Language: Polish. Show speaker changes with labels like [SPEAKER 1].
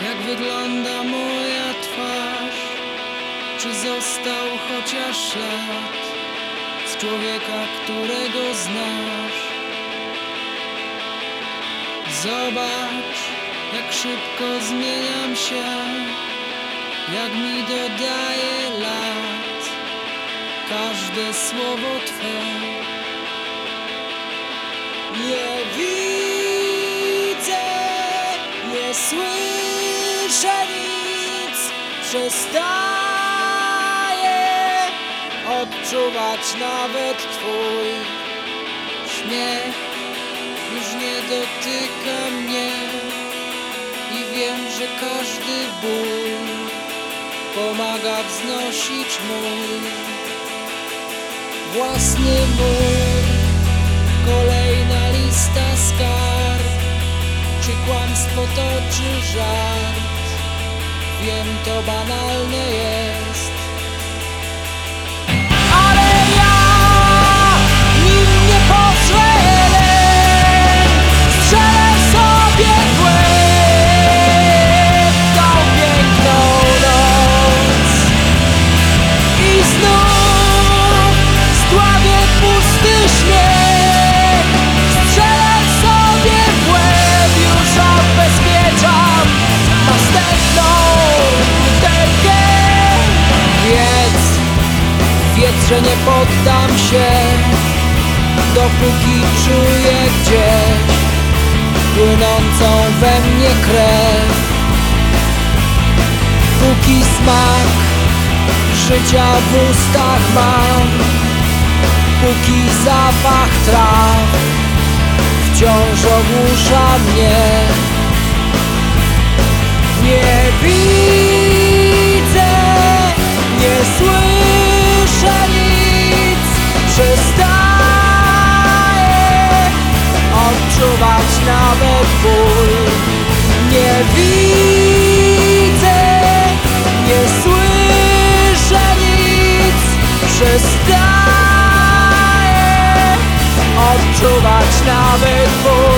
[SPEAKER 1] jak wygląda moja twarz, czy został chociaż ślad z człowieka, którego znasz. Zobacz, jak szybko zmieniam się, jak mi dodaje lat każde słowo Twe. Nie widzę, nie słyszę nic, przestaję odczuwać nawet Twój śmiech. Już nie dotyka mnie i wiem, że każdy ból pomaga wznosić mój własny mur. Kolejna lista skarg, czy kłamstwo to, czy żart? Wiem, to banalne jest, ale ja nim nie pozwolę. Strzelę sobie w łeb tą piękną noc i znów zdławię pusty śmiech. Strzelę sobie w łeb, już odbezpieczam następną butelkę. Wiedz, że nie poddam się, dopóki czuję gdzieś płynącą we mnie krew. Póki smak życia w ustach mam, póki zapach traw wciąż ogłusza mnie. Nie widzę, nie słyszę nic, przestaję odczuwać nawet ból. Nie widzę, nie słyszę nic, przestaję odczuwać nawet ból.